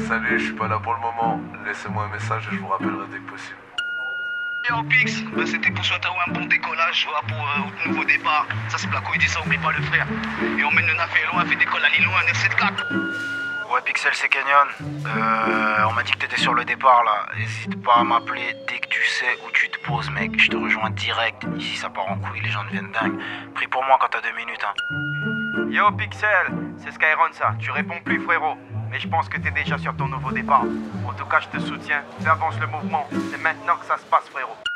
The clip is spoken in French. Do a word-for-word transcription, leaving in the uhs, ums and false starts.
Salut, je suis pas là pour le moment. Laissez-moi un message et je vous rappellerai dès que possible. Yo Pix, bah, c'était pour souhaiter un bon décollage voilà, pour euh, nouveau départ. Ça c'est Blaco, il dit ça, oublie pas le frère. Et on mène le nafé loin, fait décolle à Lilo, un F soixante-quatre. Ouais Pixel, c'est Kenyon. Euh, on m'a dit que t'étais sur le départ là. Hésite pas à m'appeler dès que tu sais où tu te poses mec. Je te rejoins direct. Ici ça part en couille, les gens deviennent dingues. Prie pour moi quand t'as deux minutes hein. Yo Pixel, c'est Skyron ça. Tu réponds plus frérot. Mais je pense que t'es déjà sur ton nouveau départ. En tout cas je te soutiens. Fais avance le mouvement. C'est maintenant que ça se passe frérot.